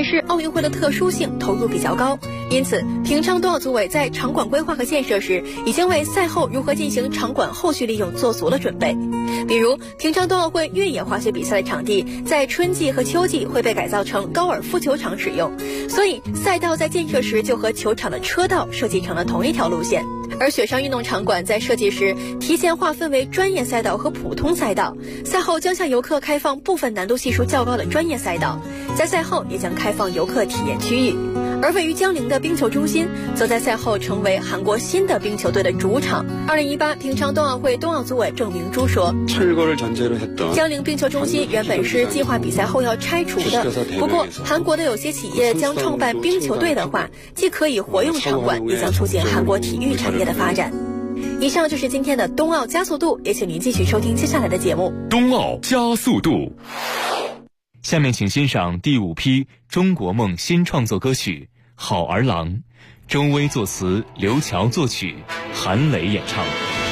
是奥运会的特殊性投入比较高，因此平昌冬奥组委在场馆规划和建设时，已经为赛后如何进行场馆后续利用做足了准备。比如平昌冬奥会越野滑雪比赛的场地在春季和秋季会被改造成高尔夫球场使用，所以赛道在建设时就和球场的车道设计成了同一条路线。而雪上运动场馆在设计时提前划分为专业赛道和普通赛道，赛后将向游客开放部分难度系数较高的专业赛道，在赛后也将开放游客体验区域。而位于江陵的冰球中心则在赛后成为韩国新的冰球队的主场。2018平昌冬奥会冬奥组委郑明珠说，江陵冰球中心原本是计划比赛后要拆除的，不过韩国的有些企业将创办冰球队的话，既可以活用场馆，也将促进韩国体育产业的发展。以上就是今天的冬奥加速度，也请您继续收听接下来的节目。 冬奥加速度，下面请欣赏第5批中国梦新创作歌曲《好儿郎》，周薇作词，刘乔作曲，韩磊演唱。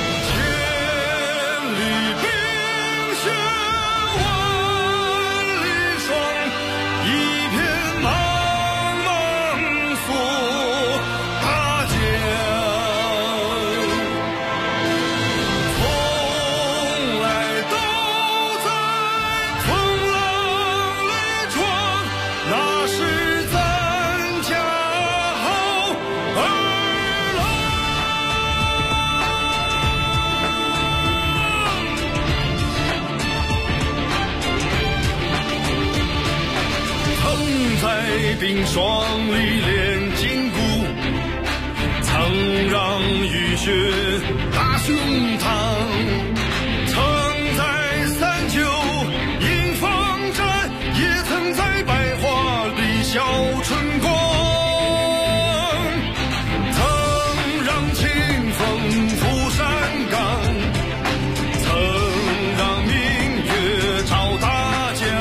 冰霜里练筋骨，曾让雨雪打胸膛，曾在三九迎风战，也曾在百花里笑春光，曾让清风拂山岗，曾让明月照大江，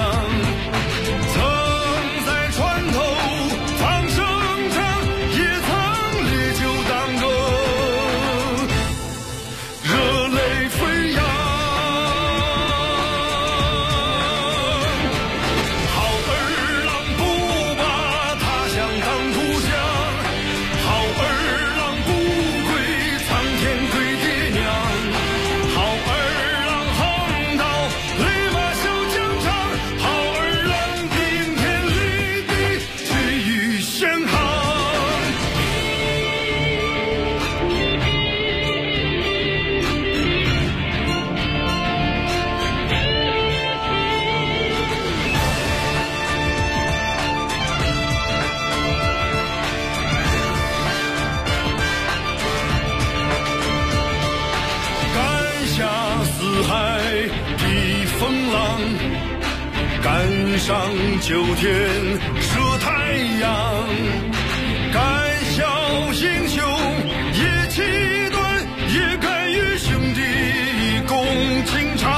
赶上秋天射太阳，敢笑英雄也气短，也敢与兄弟共情长，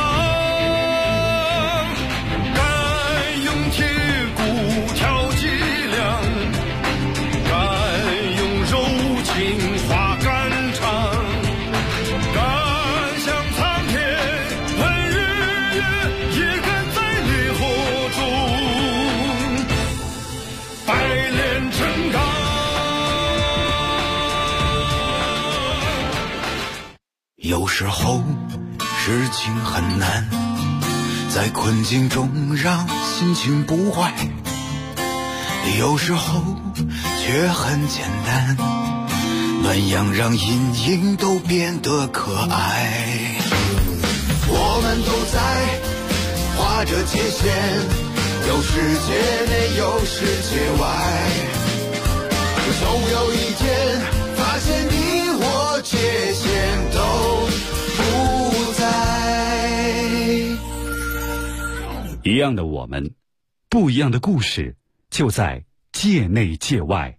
敢用铁骨挑脊梁，敢用柔情画肝肠，敢向苍天问日月，也敢百炼成钢。 有时候事情很难，在困境中让心情不坏，有时候却很简单，暖阳让阴影都变得可爱。我们都在画着界限，有世界内，有世界外，总有一天发现你我界限都不在。 一样的我们，不一样的故事，就在界内界外。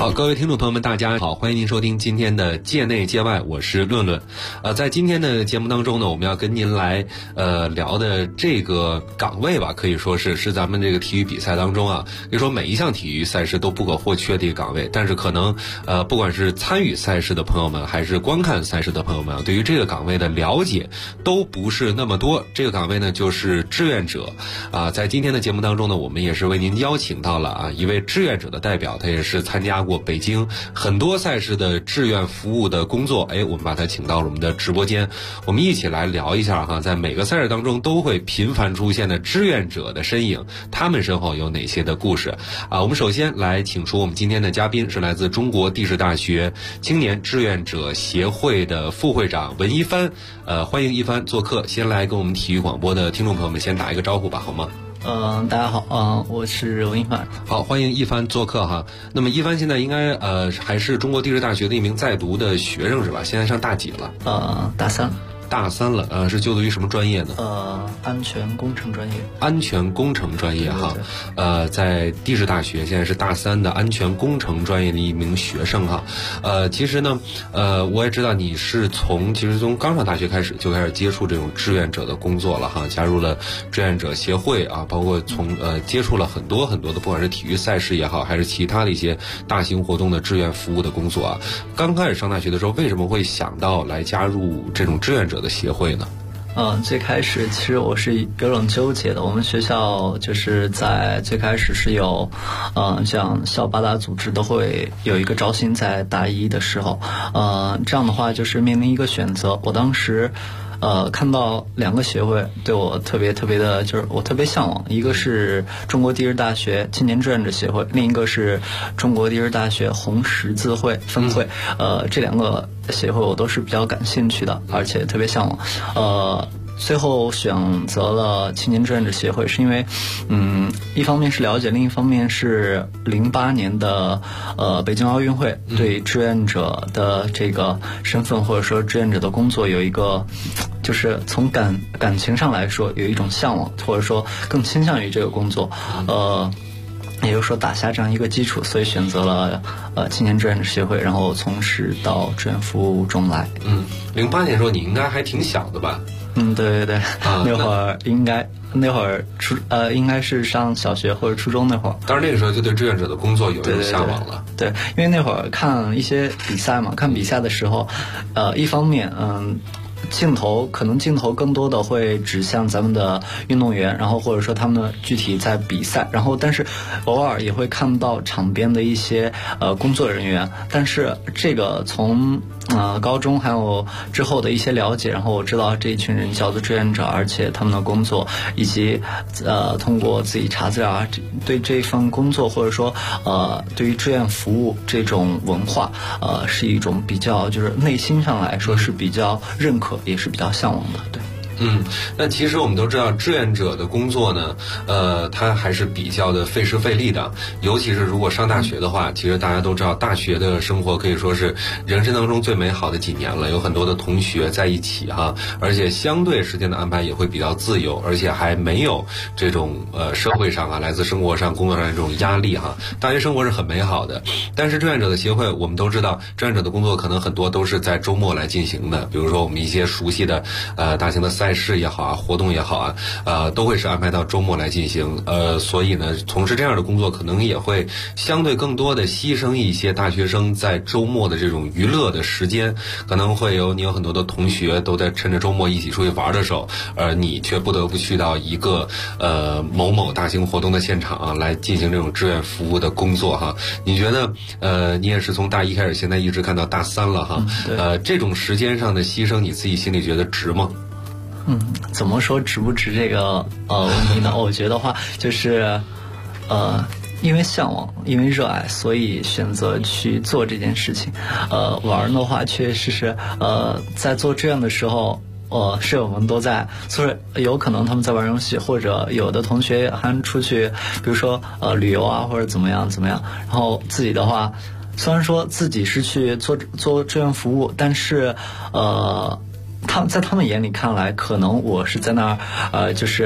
好，各位听众朋友们，大家好，欢迎您收听今天的界内界外，我是论论。在今天的节目当中呢，我们要跟您来聊的这个岗位吧，可以说是咱们这个体育比赛当中啊，可以说每一项体育赛事都不可或缺的一个岗位。但是可能不管是参与赛事的朋友们，还是观看赛事的朋友们，对于这个岗位的了解都不是那么多。这个岗位呢，就是志愿者啊。在今天的节目当中呢，我们也是为您邀请到了一位志愿者的代表，他也是参加过北京很多赛事的志愿服务的工作。我们把他请到了我们的直播间，我们一起来聊一下哈，在每个赛事当中都会频繁出现的志愿者的身影，他们身后有哪些的故事啊？我们首先来请出我们今天的嘉宾，是来自中国地质大学青年志愿者协会的副会长文一帆。欢迎一帆做客，先来跟我们体育广播的听众朋友们先打一个招呼吧，好吗？ 大家好，我是文一帆。 好，欢迎一帆做客哈。那么一帆现在应该还是中国地质大学的一名在读的学生是吧？现在上大几了？ 大三。 大三了，是就读于什么专业呢？ 安全工程专业。 安全工程专业哈，在地质大学现在是大三的安全工程专业的一名学生哈。其实呢，我也知道你是从刚上大学开始就开始接触这种志愿者的工作了哈，加入了志愿者协会啊，包括接触了很多的，不管是体育赛事也好，还是其他的一些大型活动的志愿服务的工作啊。刚开始上大学的时候，为什么会想到来加入这种志愿者的协会呢？ 最开始其实我是有种纠结的。我们学校就是在最开始是有，像校八大组织都会有一个招新，在大一的时候，这样的话就是面临一个选择。我当时看到两个协会对我特别的，就是我特别向往，一个是中国地质大学青年志愿者协会，另一个是中国地质大学红十字会分会。这两个协会我都是比较感兴趣的，而且特别向往。最后选择了青年志愿者协会，是因为一方面是了解，另一方面是08年的北京奥运会对志愿者的这个身份或者说志愿者的工作有一个，就是从感情上来说有一种向往，或者说更倾向于这个工作。也就是说打下这样一个基础，所以选择了青年志愿者协会，然后从事到志愿服务中来。 08年的时候你应该还挺小的吧？ 对，那会儿应该是上小学或者初中那会儿。 当然那个时候就对志愿者的工作有一种向往了。 对，因为那会儿看一些比赛嘛，看比赛的时候，一方面镜头更多的会指向咱们的运动员，然后或者说他们的具体在比赛，然后但是偶尔也会看到场边的一些工作人员。但是这个从高中还有之后的一些了解，然后我知道这一群人叫做志愿者，而且他们的工作以及通过自己查资料啊，对这份工作或者说对于志愿服务这种文化是一种比较，就是内心上来说是比较认可，也是比较向往的。对。 那其实我们都知道，志愿者的工作呢，它还是比较的费时费力的。尤其是如果上大学的话，其实大家都知道，大学的生活可以说是人生当中最美好的几年了。有很多的同学在一起哈，而且相对时间的安排也会比较自由，而且还没有这种社会上来自生活上、工作上的这种压力哈。大学生活是很美好的。但是志愿者的协会，我们都知道，志愿者的工作可能很多都是在周末来进行的。比如说我们一些熟悉的大型的赛事也好啊，活动也好啊，都会是安排到周末来进行。所以呢，从事这样的工作可能也会相对更多的牺牲一些大学生在周末的这种娱乐的时间。可能会你有很多的同学都在趁着周末一起出去玩的时候，你却不得不去到一个某某大型活动的现场来进行这种志愿服务的工作哈。你觉得你也是从大一开始，现在一直看到大三了哈。这种时间上的牺牲，你自己心里觉得值吗？ 怎么说值不值这个问题呢？我觉得话就是因为向往，因为热爱，所以选择去做这件事情。玩的话确实是在做志愿的时候，室友们都在，所以有可能他们在玩游戏，或者有的同学还出去，比如说旅游啊，或者怎么样。然后自己的话，虽然说自己是去做志愿服务，但是在他们眼里看来，可能我是在那儿就是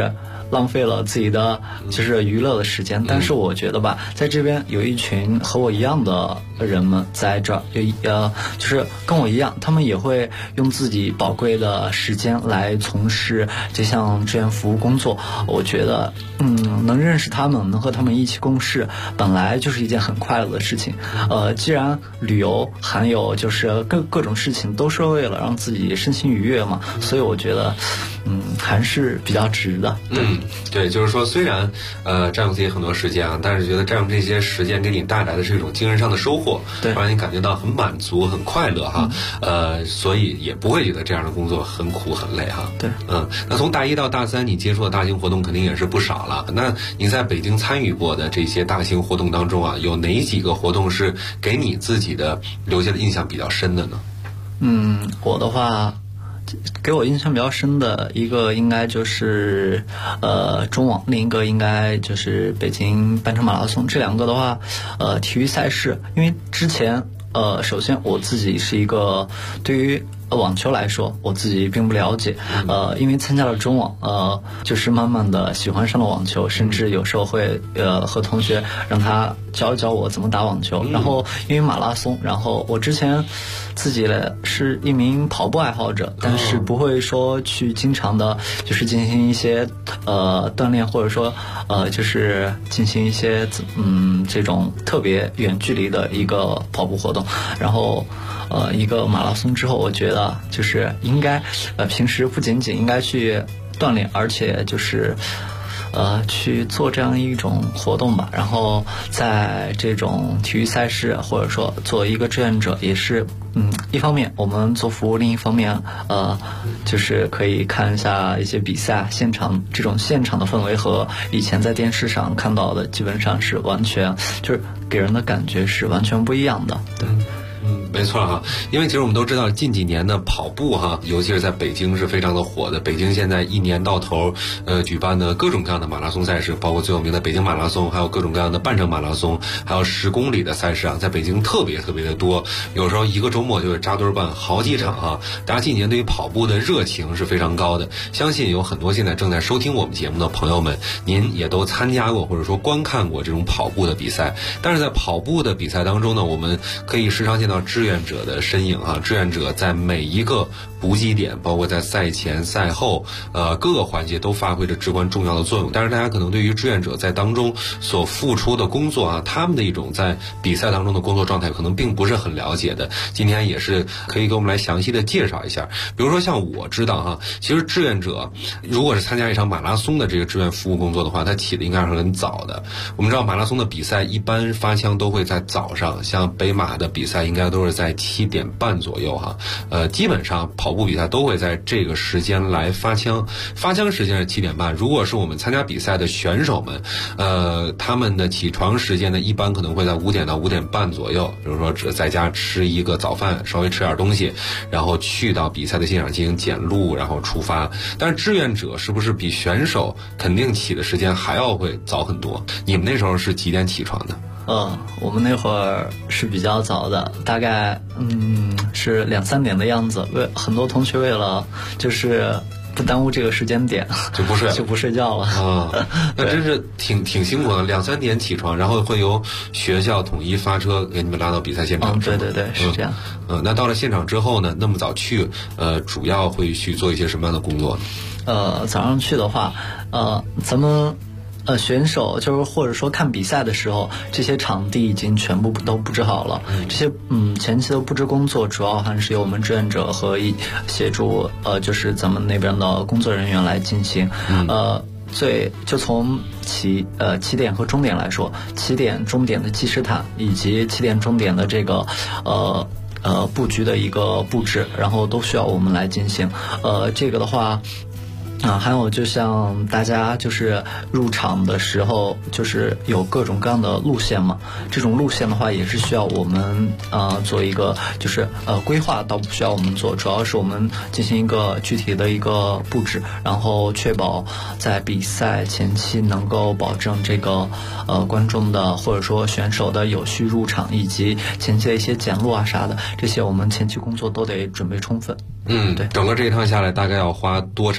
浪费了自己的就是娱乐的时间。但是我觉得吧，在这边有一群和我一样的人们在这儿，就是跟我一样，他们也会用自己宝贵的时间来从事这项志愿服务工作。我觉得能认识他们，能和他们一起共事，本来就是一件很快乐的事情。既然旅游还有就是各种事情都是为了让自己身心愉悦嘛，所以我觉得还是比较值的。 对，就是说虽然占用自己很多时间啊，但是觉得占用这些时间给你带来的是一种精神上的收获， 对， 让你感觉到很满足很快乐哈。所以也不会觉得这样的工作很苦很累哈。 对， 那从大一到大三你接触的大型活动肯定也是不少了，那你在北京参与过的这些大型活动当中啊，有哪几个活动是给你自己的留下的印象比较深的呢？ 我的话给我印象比较深的一个应该就是中网，另一个应该就是北京半程马拉松。这两个的话体育赛事，因为之前首先我自己是一个对于网球来说我自己并不了解，因为参加了中网，就是慢慢的喜欢上了网球，甚至有时候会和同学让他教一教我怎么打网球。然后因为马拉松，然后我之前自己是一名跑步爱好者，但是不会说去经常的就是进行一些锻炼，或者说就是进行一些这种特别远距离的一个跑步活动。然后一个马拉松之后，我觉得就是应该平时不仅仅应该去锻炼，而且就是去做这样一种活动吧。然后在这种体育赛事或者说做一个志愿者，也是一方面我们做服务，另一方面就是可以看一下一些比赛现场，这种现场的氛围和以前在电视上看到的基本上是完全就是给人的感觉是完全不一样的。对。 没错哈，因为其实我们都知道近几年的跑步哈，尤其是在北京是非常的火的。北京现在一年到头举办的各种各样的马拉松赛事，包括最有名的北京马拉松，还有各种各样的半程马拉松，还有10公里的赛事啊，在北京特别的多，有时候一个周末就会扎堆办好几场啊。大家近年对于跑步的热情是非常高的，相信有很多现在正在收听我们节目的朋友们，您也都参加过或者说观看过这种跑步的比赛。但是在跑步的比赛当中呢，我们可以时常见到志愿者的身影啊，志愿者在每一个补给点，包括在赛前赛后各个环节都发挥着至关重要的作用。但是大家可能对于志愿者在当中所付出的工作啊，他们的一种在比赛当中的工作状态可能并不是很了解的，今天也是可以给我们来详细的介绍一下。比如说像我知道哈，其实志愿者如果是参加一场马拉松的这个志愿服务工作的话，他起的应该是很早的。我们知道马拉松的比赛一般发枪都会在早上，像北马的比赛应该都是在7点半左右哈，基本上跑步比赛都会在这个时间来发枪，发枪时间是7点半。如果是我们参加比赛的选手们，他们的起床时间呢，一般可能会在5点到5点半左右，比如说在家吃一个早饭，稍微吃点东西，然后去到比赛的现场进行检录，然后出发。但是志愿者是不是比选手肯定起的时间还要会早很多？你们那时候是几点起床的？ 我们那会儿是比较早的，大概是2、3点的样子。很多同学为了就是不耽误这个时间点就不睡觉了啊。那真是挺辛苦的，2、3点起床，然后会由学校统一发车给你们拉到比赛现场。 对，是这样。 那到了现场之后呢，那么早去主要会去做一些什么样的工作呢？ 早上去的话咱们选手就是或者说看比赛的时候，这些场地已经全部都布置好了。这些前期的布置工作主要还是由我们志愿者和协助就是咱们那边的工作人员来进行。就从起点和终点来说，起点终点的计时塔以及起点终点的这个布局的一个布置，然后都需要我们来进行。这个的话还有就像大家就是入场的时候就是有各种各样的路线嘛，这种路线的话也是需要我们做一个就是规划，倒不需要我们做，主要是我们进行一个具体的一个布置，然后确保在比赛前期能够保证这个观众的或者说选手的有序入场，以及前期的一些检录啊啥的，这些我们前期工作都得准备充分。 对，整个这一趟下来大概要花多长时间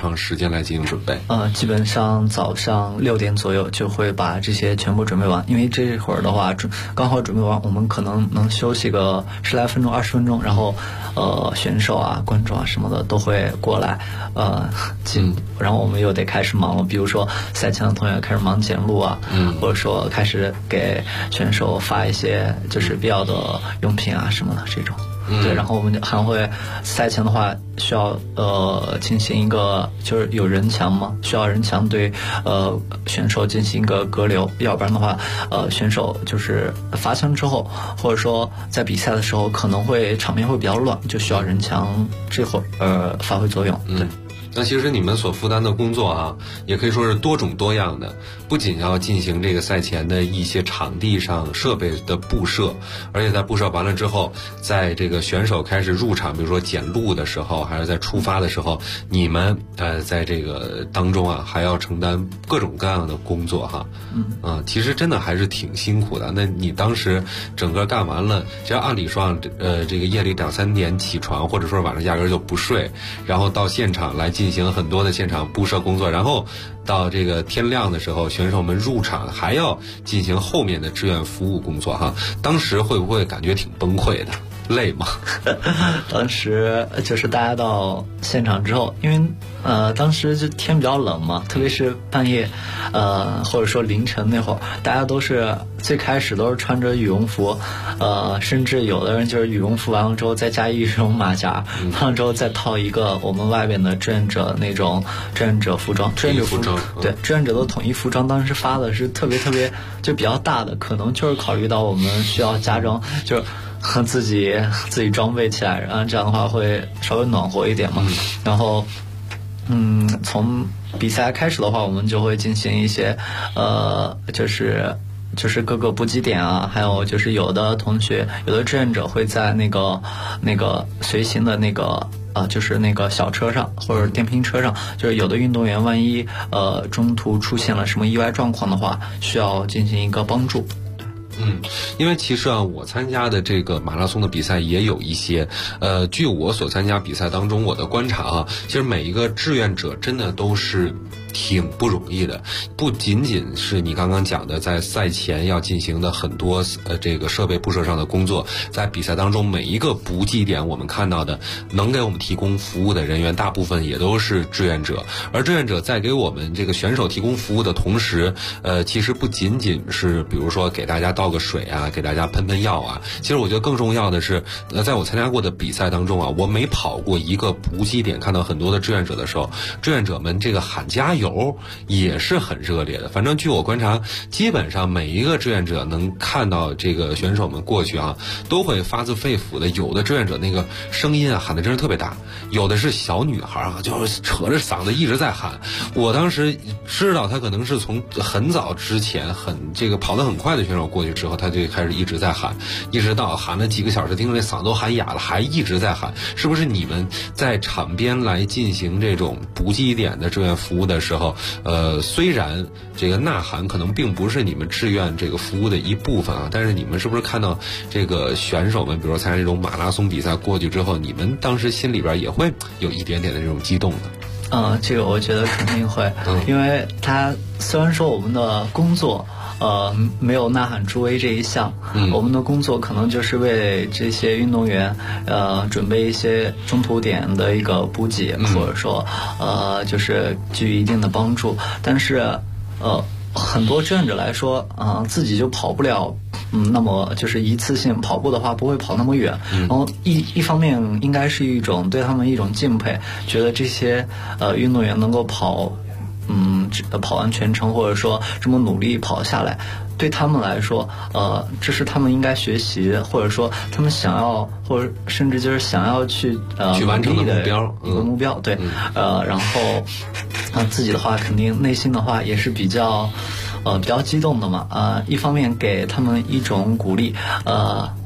间来进行准备？ 基本上早上6点左右就会把这些全部准备完，因为这会儿的话刚好准备完，我们可能能休息个10来分钟、20分钟，然后选手啊、观众啊什么的都会过来，然后我们又得开始忙了，比如说赛前的同学开始忙检录啊，或者说开始给选手发一些就是必要的用品啊什么的这种。对，然后我们还会赛前的话需要进行一个就是有人墙嘛，需要人墙对选手进行一个隔留，要不然的话选手就是罚枪之后，或者说在比赛的时候可能会场面会比较乱，就需要人墙这会发挥作用。对。 那其实你们所负担的工作啊，也可以说是多种多样的，不仅要进行这个赛前的一些场地上设备的布设，而且在布设完了之后，在这个选手开始入场，比如说检录的时候，还是在出发的时候，你们在这个当中啊，还要承担各种各样的工作哈。其实真的还是挺辛苦的。那你当时整个干完了，其实按理说这个夜里2、3点起床，或者说晚上压根就不睡，然后到现场来进行很多的现场布设工作，然后到这个天亮的时候，选手们入场还要进行后面的志愿服务工作哈。当时会不会感觉挺崩溃的？累吗？ 当时就是大家到现场之后，因为当时就天比较冷嘛，特别是半夜或者说凌晨那会儿，大家都是最开始都是穿着羽绒服，甚至有的人就是羽绒服完了之后再加一绒马甲，完了之后再套一个我们外边的志愿者那种志愿者服装，志愿者服装，对，志愿者的统一服装当时发的是特别就比较大的，可能就是考虑到我们需要加装，就是自己装备起来，然后这样的话会稍微暖和一点嘛。然后从比赛开始的话，我们就会进行一些就是各个补给点啊，还有就是有的同学有的志愿者会在那个随行的那个就是那个小车上或者电瓶车上，就是有的运动员万一中途出现了什么意外状况的话，需要进行一个帮助。 因为其实啊，我参加的这个马拉松的比赛也有一些，据我所参加比赛当中我的观察啊，其实每一个志愿者真的都是挺不容易的，不仅仅是你刚刚讲的在赛前要进行的很多这个设备布设上的工作，在比赛当中每一个补给点我们看到的能给我们提供服务的人员大部分也都是志愿者，而志愿者在给我们这个选手提供服务的同时，其实不仅仅是比如说给大家倒个水啊，给大家喷药啊，其实我觉得更重要的是在我参加过的比赛当中啊，我每跑过一个补给点看到很多的志愿者的时候，志愿者们这个喊加油也是很热烈的。反正据我观察，基本上每一个志愿者能看到这个选手们过去啊，都会发自肺腑的，有的志愿者那个声音啊喊的真是特别大，有的是小女孩啊，就是扯着嗓子一直在喊。我当时知道他可能是从很早之前这个跑得很快的选手过去之后，他就开始一直在喊，一直到喊了几个小时，听着那嗓子都喊哑了，还一直在喊。是不是你们在场边来进行这种补给点的志愿服务的时候，虽然这个呐喊可能并不是你们志愿这个服务的一部分啊，但是你们是不是看到这个选手们，比如说参加这种马拉松比赛过去之后，你们当时心里边也会有一点点的这种激动的？ 这个我觉得肯定会，因为他虽然说我们的工作没有呐喊助威这一项，我们的工作可能就是为这些运动员准备一些中途点的一个补给，或者说就是给予一定的帮助，但是很多志愿者来说自己就跑不了那么就是一次性跑步的话不会跑那么远，然后一方面应该是一种对他们一种敬佩，觉得这些运动员能够跑完全程，或者说这么努力跑下来，对他们来说这是他们应该学习，或者说他们想要，或者甚至就是想要去完成的一个目标，对，然后自己的话肯定内心的话也是比较激动的嘛，一方面给他们一种鼓励，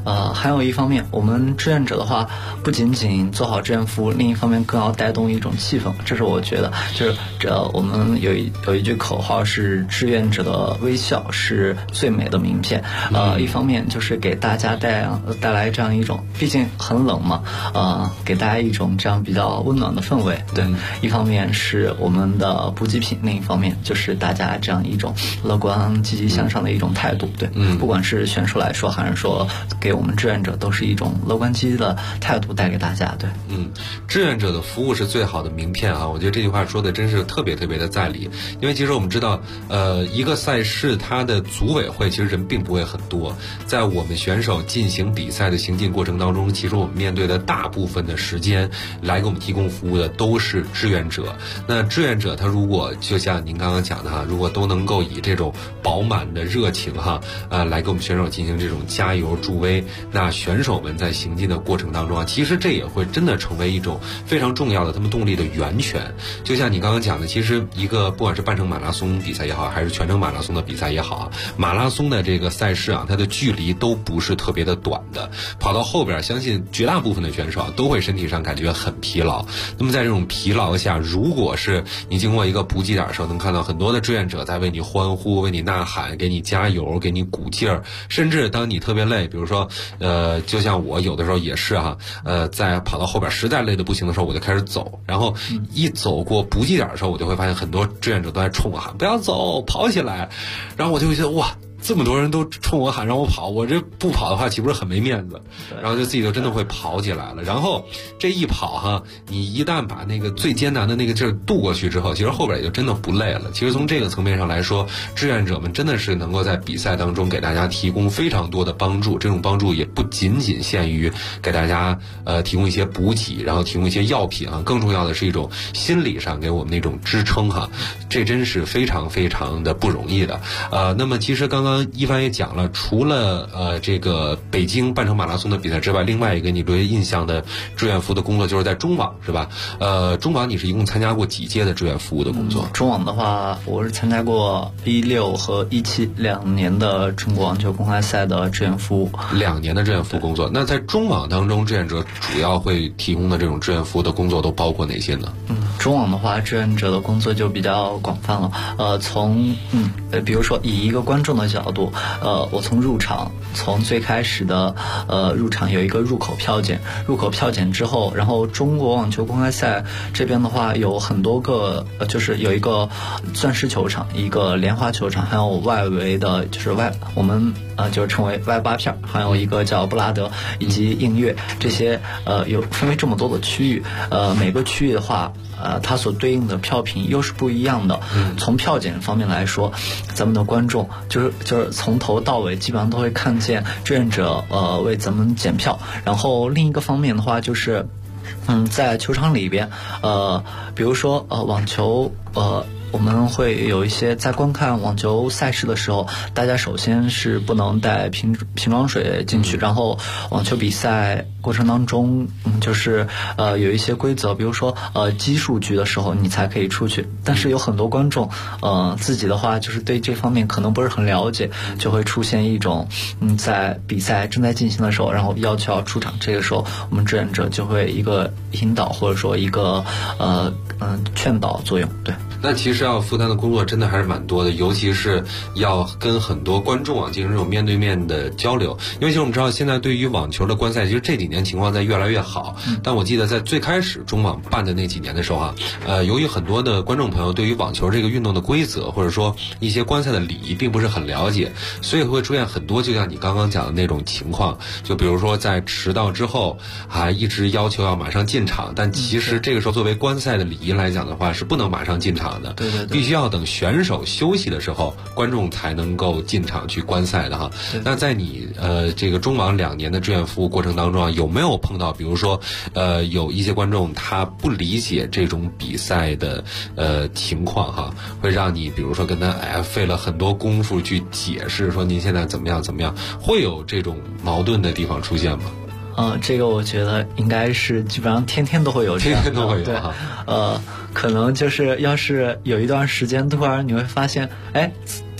还有一方面，我们志愿者的话，不仅仅做好志愿服务，另一方面更要带动一种气氛。这是我觉得，就是我们有一句口号是志愿者的微笑是最美的名片。一方面就是给大家带来这样一种，毕竟很冷嘛，给大家一种这样比较温暖的氛围。对，一方面是我们的补给品，另一方面就是大家这样一种乐观、积极向上的一种态度。对，不管是选手来说，还是说给我们志愿者，都是一种乐观积极的态度带给大家。对， 志愿者的服务是最好的名片啊！我觉得这句话说的真是特别特别的在理，因为其实我们知道，一个赛事它的组委会其实人并不会很多，在我们选手进行比赛的行进过程当中，其实我们面对的大部分的时间来给我们提供服务的都是志愿者。那志愿者他如果就像您刚刚讲的哈，如果都能够以这种饱满的热情哈，来给我们选手进行这种加油助威，那选手们在行进的过程当中啊，其实这也会真的成为一种非常重要的他们动力的源泉。就像你刚刚讲的，其实一个不管是半程马拉松比赛也好，还是全程马拉松的比赛也好啊，马拉松的这个赛事啊，它的距离都不是特别的短的，跑到后边相信绝大部分的选手啊都会身体上感觉很疲劳。那么在这种疲劳下，如果是你经过一个补给点的时候，能看到很多的志愿者在为你欢呼、为你呐喊、给你加油、给你鼓劲儿，甚至当你特别累，比如说就像我有的时候也是哈，在跑到后边实在累得不行的时候，我就开始走，然后一走过补给点的时候，我就会发现很多志愿者都在冲我喊不要走，跑起来，然后我就会觉得哇，这么多人都冲我喊让我跑，我这不跑的话岂不是很没面子？然后就自己就真的会跑起来了。然后这一跑哈，你一旦把那个最艰难的那个劲儿渡过去之后，其实后边也就真的不累了。其实从这个层面上来说，志愿者们真的是能够在比赛当中给大家提供非常多的帮助。这种帮助也不仅仅限于给大家提供一些补给，然后提供一些药品啊，更重要的是一种心理上给我们那种支撑哈。这真是非常非常的不容易的。那么其实刚刚一帆也讲了，除了这个北京半程马拉松的比赛之外，另外一个你留下印象的志愿服的工作就是在中网，是吧？中网你是一共参加过几届的志愿服务的工作？ 中网的话，我是参加过16和17 2年的中国网球公开赛的志愿服务 ，2年的志愿服务工作。那在中网当中，志愿者主要会提供的这种志愿服务的工作都包括哪些呢？ 中网的话，志愿者的工作就比较广泛了。比如说以一个观众的角度，我从入场，从最开始的入场有一个入口票检，入口票检之后，然后中国网球公开赛这边的话有很多个，就是有一个钻石球场，一个莲花球场，还有外围的就是我们就是称为外八片，还有一个叫布拉德以及映月，这些有分为这么多的区域，每个区域的话它所对应的票品又是不一样的。从票检方面来说，咱们的观众就是从头到尾基本上都会看见志愿者为咱们检票。然后另一个方面的话就是在球场里边比如说网球我们会有一些在观看网球赛事的时候，大家首先是不能带瓶装水进去，然后网球比赛过程当中就是有一些规则，比如说奇数局的时候你才可以出去，但是有很多观众自己的话就是对这方面可能不是很了解，就会出现一种在比赛正在进行的时候，然后要求要出场，这个时候我们志愿者就会一个引导或者说一个劝导作用。对， 那其实要负担的工作真的还是蛮多的，尤其是要跟很多观众进行这种面对面的交流。因为其实我们知道现在对于网球的观赛，其实这几年情况在越来越好，但我记得在最开始中网办的那几年的时候由于很多的观众朋友对于网球这个运动的规则或者说一些观赛的礼仪并不是很了解，所以会出现很多就像你刚刚讲的那种情况，就比如说在迟到之后还一直要求要马上进场，但其实这个时候作为观赛的礼仪来讲的话是不能马上进场的， 对， 必须要等选手休息的时候，观众才能够进场去观赛的哈。那在你这个中网2年的志愿服务过程当中有没有碰到，比如说有一些观众他不理解这种比赛的情况哈，会让你比如说跟他费了很多功夫去解释说您现在怎么样，会有这种矛盾的地方出现吗？ 这个我觉得应该是基本上天天都会有这样的， 天天都会有对，可能就是要是有一段时间突然你会发现，怎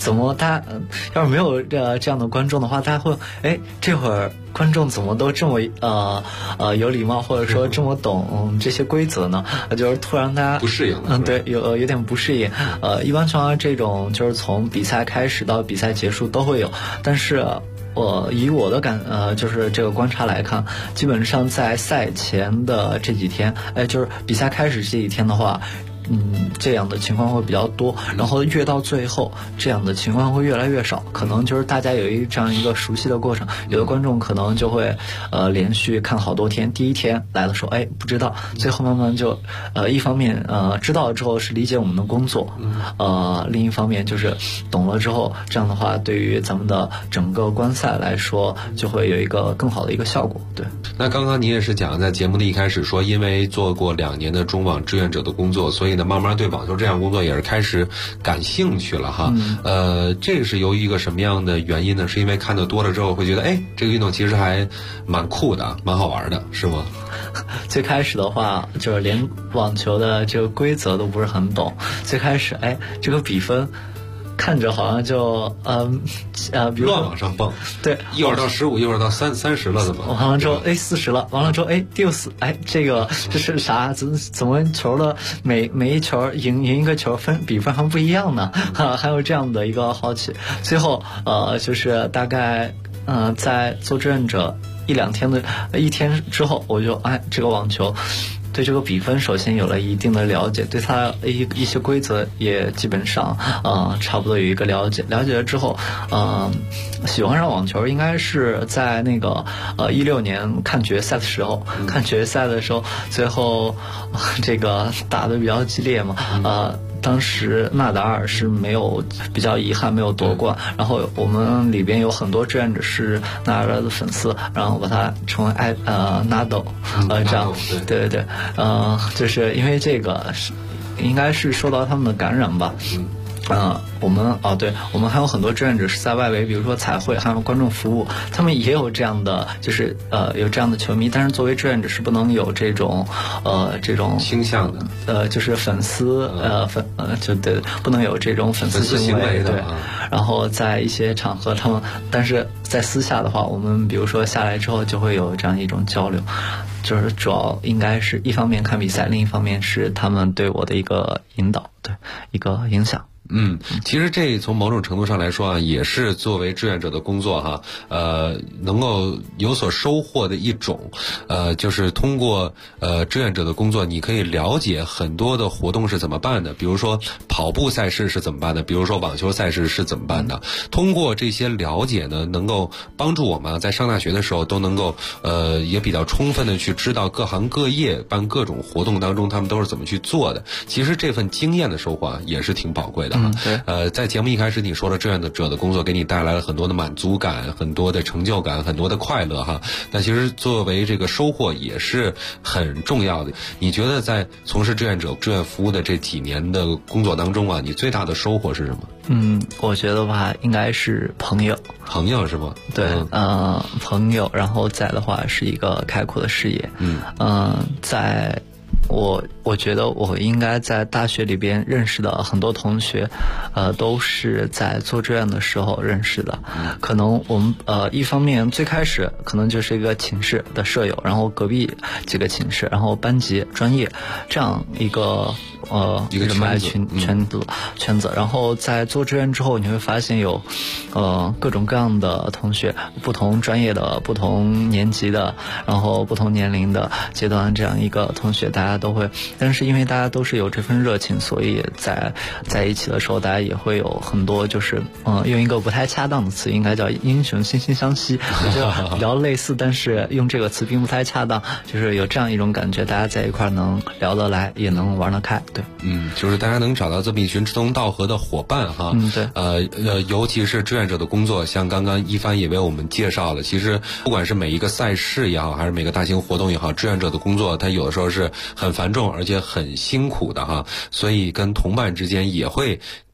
怎么大家要是没有这样的观众的话，大家会这会儿观众怎么都这么有礼貌，或者说这么懂这些规则呢？就是突然大家不适应， 对，有点不适应。一般情况下，这种就是从比赛开始到比赛结束都会有，但是以我的就是这个观察来看，基本上在赛前的这几天，就是比赛开始这几天的话，这样的情况会比较多，然后越到最后，这样的情况会越来越少。可能就是大家有这样一个熟悉的过程，有的观众可能就会连续看好多天，第一天来的时候不知道，最后慢慢就一方面知道了之后是理解我们的工作，另一方面就是懂了之后，这样的话对于咱们的整个观赛来说就会有一个更好的一个效果。对， 那刚刚你也是讲在节目的一开始说，因为做过2年的中网志愿者的工作，所以呢慢慢对网球这项工作也是开始感兴趣了哈。这个是由于一个什么样的原因呢？是因为看得多了之后会觉得这个运动其实还蛮酷的，蛮好玩的，是吗？ 最开始的话就是连网球的这个规则都不是很懂，最开始这个比分看着好像就比如乱往上蹦， 对， 一会儿到15，一会儿到30了，怎么？ 完了之后40了，完了之后第60，这个这是啥？怎么球的每一球赢一个球比分还不一样呢？还有这样的一个好奇。最后就是大概在做志愿者一天之后，我就这个网球对这个比分首先有了一定的了解，对它一些规则也基本上差不多有一个了解。了解了之后，喜欢上网球应该是在那个16年看决赛的时候，看决赛的时候，最后这个打得比较激烈嘛，当时纳达尔是比较遗憾没有夺冠，然后我们里边有很多志愿者是纳达尔的粉丝，然后把他称为Nadal，这样，对，就是因为这个应该是受到他们的感染吧。我们还有很多志愿者是在外围，比如说彩绘，还有观众服务，他们也有这样的，就是有这样的球迷，但是作为志愿者是不能有这种倾向的， 就是粉丝对，不能有这种粉丝行为的。对，然后在一些场合他们，但是在私下的话，我们比如说下来之后就会有这样一种交流。就是主要应该是一方面看比赛，另一方面是他们对我的一个引导，对，一个影响。 其实这从某种程度上来说也是作为志愿者的工作哈，能够有所收获的一种，就是通过志愿者的工作，你可以了解很多的活动是怎么办的，比如说跑步赛事是怎么办的，比如说网球赛事是怎么办的。通过这些了解呢，能够帮助我们在上大学的时候都能够也比较充分的去知道各行各业办各种活动当中他们都是怎么去做的。其实这份经验的收获也是挺宝贵的。在节目一开始你说了志愿者的工作给你带来了很多的满足感，很多的成就感，很多的快乐哈。但其实作为这个收获也是很重要的。你觉得在从事志愿服务的这几年的工作当中你最大的收获是什么？ 我觉得吧，应该是朋友是吗？对，朋友，然后再的话是一个开阔的视野。在我觉得我应该在大学里边认识的很多同学，都是在做志愿的时候认识的。可能我们一方面最开始可能就是一个寝室的舍友，然后隔壁几个寝室，然后班级、专业这样一个人脉圈子。然后在做志愿之后，你会发现有各种各样的同学，不同专业的、不同年级的，然后不同年龄的阶段这样一个同学，大家都会。但是因为大家都是有这份热情，所以在一起的时候，大家也会有很多就是用一个不太恰当的词，应该叫英雄惺惺相惜，我觉得比较类似，但是用这个词并不太恰当，就是有这样一种感觉，大家在一块能聊得来，也能玩得开。对， 就是大家能找到这么一群志同道合的伙伴哈。对，尤其是志愿者的工作，像刚刚一帆也为我们介绍了，其实不管是每一个赛事也好，还是每个大型活动也好，志愿者的工作它有的时候是很繁重而且很辛苦的哈，所以跟同伴之间也会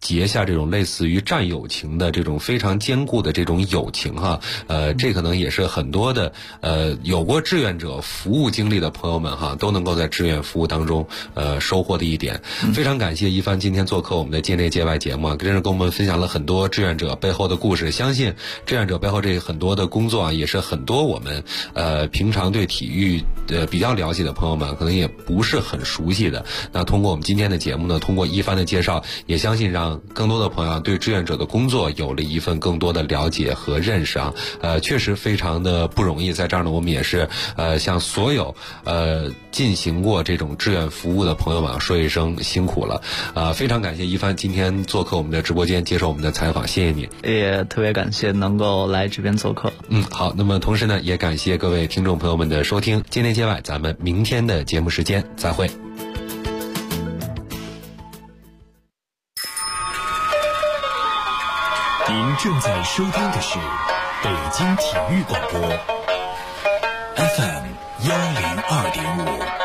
结下这种类似于战友情的这种非常坚固的这种友情哈。这可能也是很多的有过志愿者服务经历的朋友们哈，都能够在志愿服务当中收获的一点。非常感谢一帆今天做客我们的界内界外节目啊，真是跟我们分享了很多志愿者背后的故事。相信志愿者背后这很多的工作啊，也是很多我们平常对体育比较了解的朋友们可能也不是很熟悉的。那通过我们今天的节目呢，通过一帆的介绍，也相信让更多的朋友对志愿者的工作有了一份更多的了解和认识啊。确实非常的不容易。在这儿呢，我们也是向所有进行过这种志愿服务的朋友们说一声辛苦了。非常感谢一帆今天做客我们的直播间接受我们的采访，谢谢你。 也特别感谢能够来这边做客。 好，那么同时呢，也感谢各位听众朋友们的收听，界内界外，咱们明天的节目时间再会。 您正在收听的是北京体育广播 FM 102.5。